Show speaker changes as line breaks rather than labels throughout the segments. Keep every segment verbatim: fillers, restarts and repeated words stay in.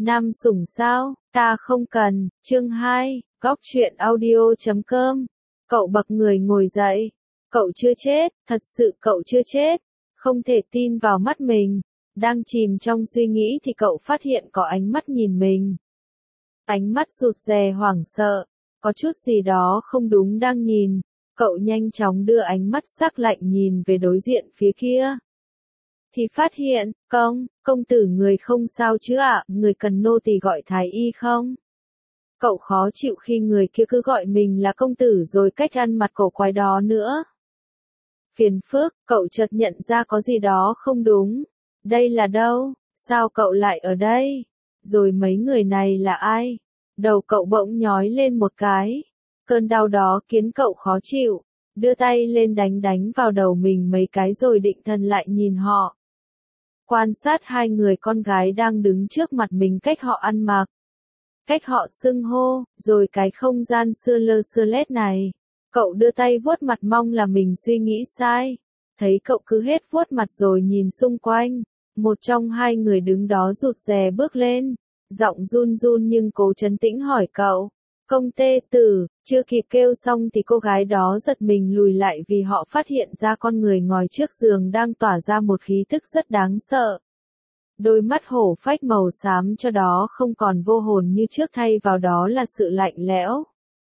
Nam sủng sao, ta không cần. Chương hai, góc truyện audio chấm com. Cậu bật người ngồi dậy. Cậu chưa chết, thật sự cậu chưa chết. Không thể tin vào mắt mình. Đang chìm trong suy nghĩ thì cậu phát hiện có ánh mắt nhìn mình. Ánh mắt rụt rè hoảng sợ. Có chút gì đó không đúng đang nhìn. Cậu nhanh chóng đưa ánh mắt sắc lạnh nhìn về đối diện phía kia. Thì phát hiện, công, công tử người không sao chứ ạ, à? Người cần nô tỳ gọi thái y không? Cậu khó chịu khi người kia cứ gọi mình là công tử rồi cách ăn mặc cổ quái đó nữa. Phiền phức, cậu chợt nhận ra có gì đó không đúng. Đây là đâu? Sao cậu lại ở đây? Rồi mấy người này là ai? Đầu cậu bỗng nhói lên một cái. Cơn đau đó khiến cậu khó chịu. Đưa tay lên đánh đánh vào đầu mình mấy cái rồi định thần lại nhìn họ. Quan sát hai người con gái đang đứng trước mặt mình, cách họ ăn mặc, cách họ xưng hô, rồi cái không gian xưa lơ xưa lét này. Cậu đưa tay vuốt mặt mong là mình suy nghĩ sai. Thấy cậu cứ hết vuốt mặt rồi nhìn xung quanh. Một trong hai người đứng đó rụt rè bước lên. Giọng run run nhưng cố trấn tĩnh hỏi cậu. Công tê tử, chưa kịp kêu xong thì cô gái đó giật mình lùi lại vì họ phát hiện ra con người ngồi trước giường đang tỏa ra một khí thức rất đáng sợ. Đôi mắt hổ phách màu xám cho đó không còn vô hồn như trước, thay vào đó là sự lạnh lẽo.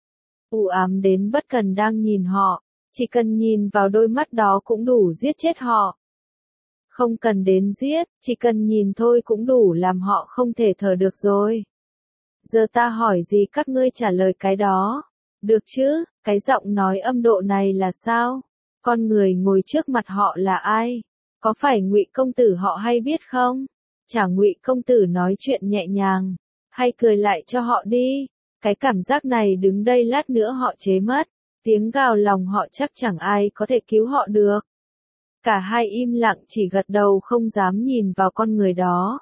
U ám đến bất cần đang nhìn họ, chỉ cần nhìn vào đôi mắt đó cũng đủ giết chết họ. Không cần đến giết, chỉ cần nhìn thôi cũng đủ làm họ không thể thở được rồi. Giờ ta hỏi gì các ngươi trả lời cái đó. Được chứ, cái giọng nói âm độ này là sao? Con người ngồi trước mặt họ là ai? Có phải Ngụy công tử họ hay biết không? Chả Ngụy công tử nói chuyện nhẹ nhàng, hay cười lại cho họ đi. Cái cảm giác này đứng đây lát nữa họ chế mất. Tiếng gào lòng họ chắc chẳng ai có thể cứu họ được. Cả hai im lặng chỉ gật đầu không dám nhìn vào con người đó.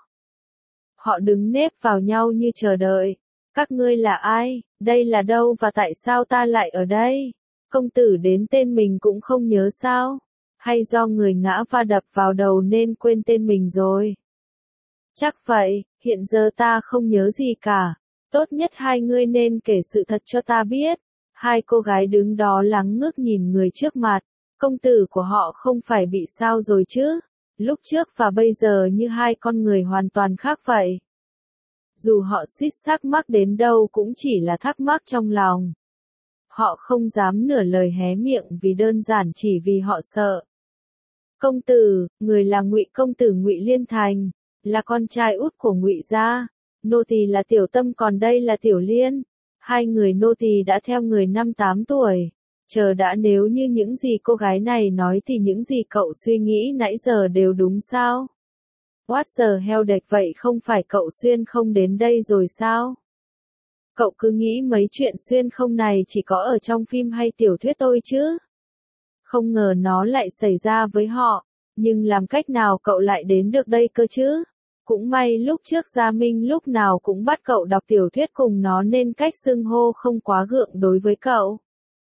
Họ đứng nép vào nhau như chờ đợi. Các ngươi là ai? Đây là đâu và tại sao ta lại ở đây? Công tử đến tên mình cũng không nhớ sao? Hay do người ngã va đập vào đầu nên quên tên mình rồi? Chắc vậy, hiện giờ ta không nhớ gì cả. Tốt nhất hai ngươi nên kể sự thật cho ta biết. Hai cô gái đứng đó lắng ngước nhìn người trước mặt. Công tử của họ không phải bị sao rồi chứ? Lúc trước và bây giờ như hai con người hoàn toàn khác vậy. Dù họ xích xác mắc đến đâu cũng chỉ là thắc mắc trong lòng. Họ không dám nửa lời hé miệng vì đơn giản chỉ vì họ sợ. Công tử, người là Ngụy công tử Ngụy Liên Thành, là con trai út của Ngụy gia. Nô tỳ là Tiểu Tâm còn đây là Tiểu Liên. Hai người nô tỳ đã theo người năm tám tuổi. Chờ đã, nếu như những gì cô gái này nói thì những gì cậu suy nghĩ nãy giờ đều đúng sao? What the hell đệch, vậy không phải cậu xuyên không đến đây rồi sao? Cậu cứ nghĩ mấy chuyện xuyên không này chỉ có ở trong phim hay tiểu thuyết thôi chứ? Không ngờ nó lại xảy ra với họ, nhưng làm cách nào cậu lại đến được đây cơ chứ? Cũng may lúc trước Gia Minh lúc nào cũng bắt cậu đọc tiểu thuyết cùng nó nên cách xưng hô không quá gượng đối với cậu.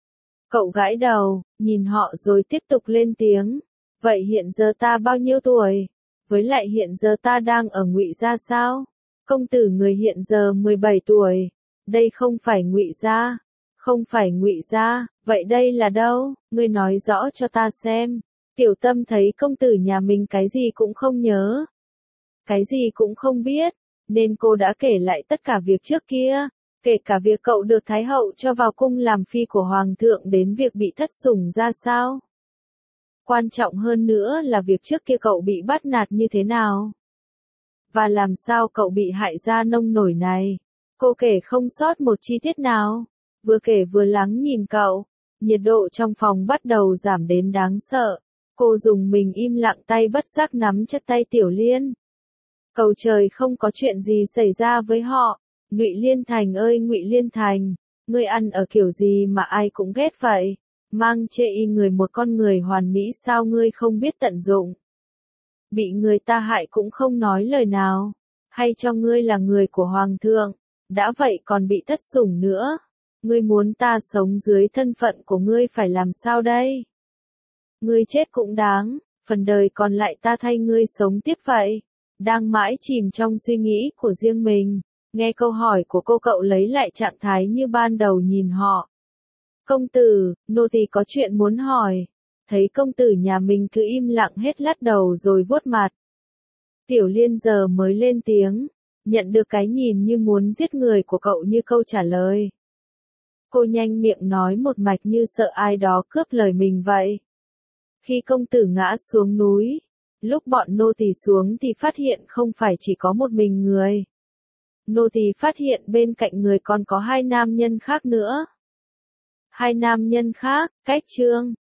Cậu gãi đầu, nhìn họ rồi tiếp tục lên tiếng. Vậy hiện giờ ta bao nhiêu tuổi? Với lại hiện giờ ta đang ở Ngụy gia sao? Công tử người hiện giờ mười bảy tuổi. Đây không phải Ngụy gia. Không phải Ngụy gia, vậy đây là đâu? Ngươi nói rõ cho ta xem. Tiểu Tâm thấy công tử nhà mình cái gì cũng không nhớ, cái gì cũng không biết, nên cô đã kể lại tất cả việc trước kia, kể cả việc cậu được Thái hậu cho vào cung làm phi của Hoàng thượng đến việc bị thất sủng ra sao. Quan trọng hơn nữa là việc trước kia cậu bị bắt nạt như thế nào. Và làm sao cậu bị hại ra nông nổi này. Cô kể không sót một chi tiết nào. Vừa kể vừa lắng nhìn cậu. Nhiệt độ trong phòng bắt đầu giảm đến đáng sợ. Cô dùng mình im lặng, tay bất giác nắm chặt tay Tiểu Liên. Cầu trời không có chuyện gì xảy ra với họ. Ngụy Liên Thành ơi Ngụy Liên Thành, ngươi ăn ở kiểu gì mà ai cũng ghét vậy? Mang chê y người một con người hoàn mỹ sao ngươi không biết tận dụng? Bị người ta hại cũng không nói lời nào. Hay cho ngươi là người của Hoàng thượng, đã vậy còn bị thất sủng nữa. Ngươi muốn ta sống dưới thân phận của ngươi phải làm sao đây? Ngươi chết cũng đáng, phần đời còn lại ta thay ngươi sống tiếp vậy. đang mãi chìm trong suy nghĩ của riêng mình. Nghe câu hỏi của cô, cậu lấy lại trạng thái như ban đầu nhìn họ. Công tử, nô tỳ có chuyện muốn hỏi. Thấy công tử nhà mình cứ im lặng hết lắc đầu rồi vuốt mặt. Tiểu Liên giờ mới lên tiếng, nhận được cái nhìn như muốn giết người của cậu như câu trả lời. Cô nhanh miệng nói một mạch như sợ ai đó cướp lời mình vậy. Khi công tử ngã xuống núi, lúc bọn nô tỳ xuống thì phát hiện không phải chỉ có một mình người. Nô tỳ phát hiện bên cạnh người còn có hai nam nhân khác nữa. Hai nam nhân khác, cách Trương.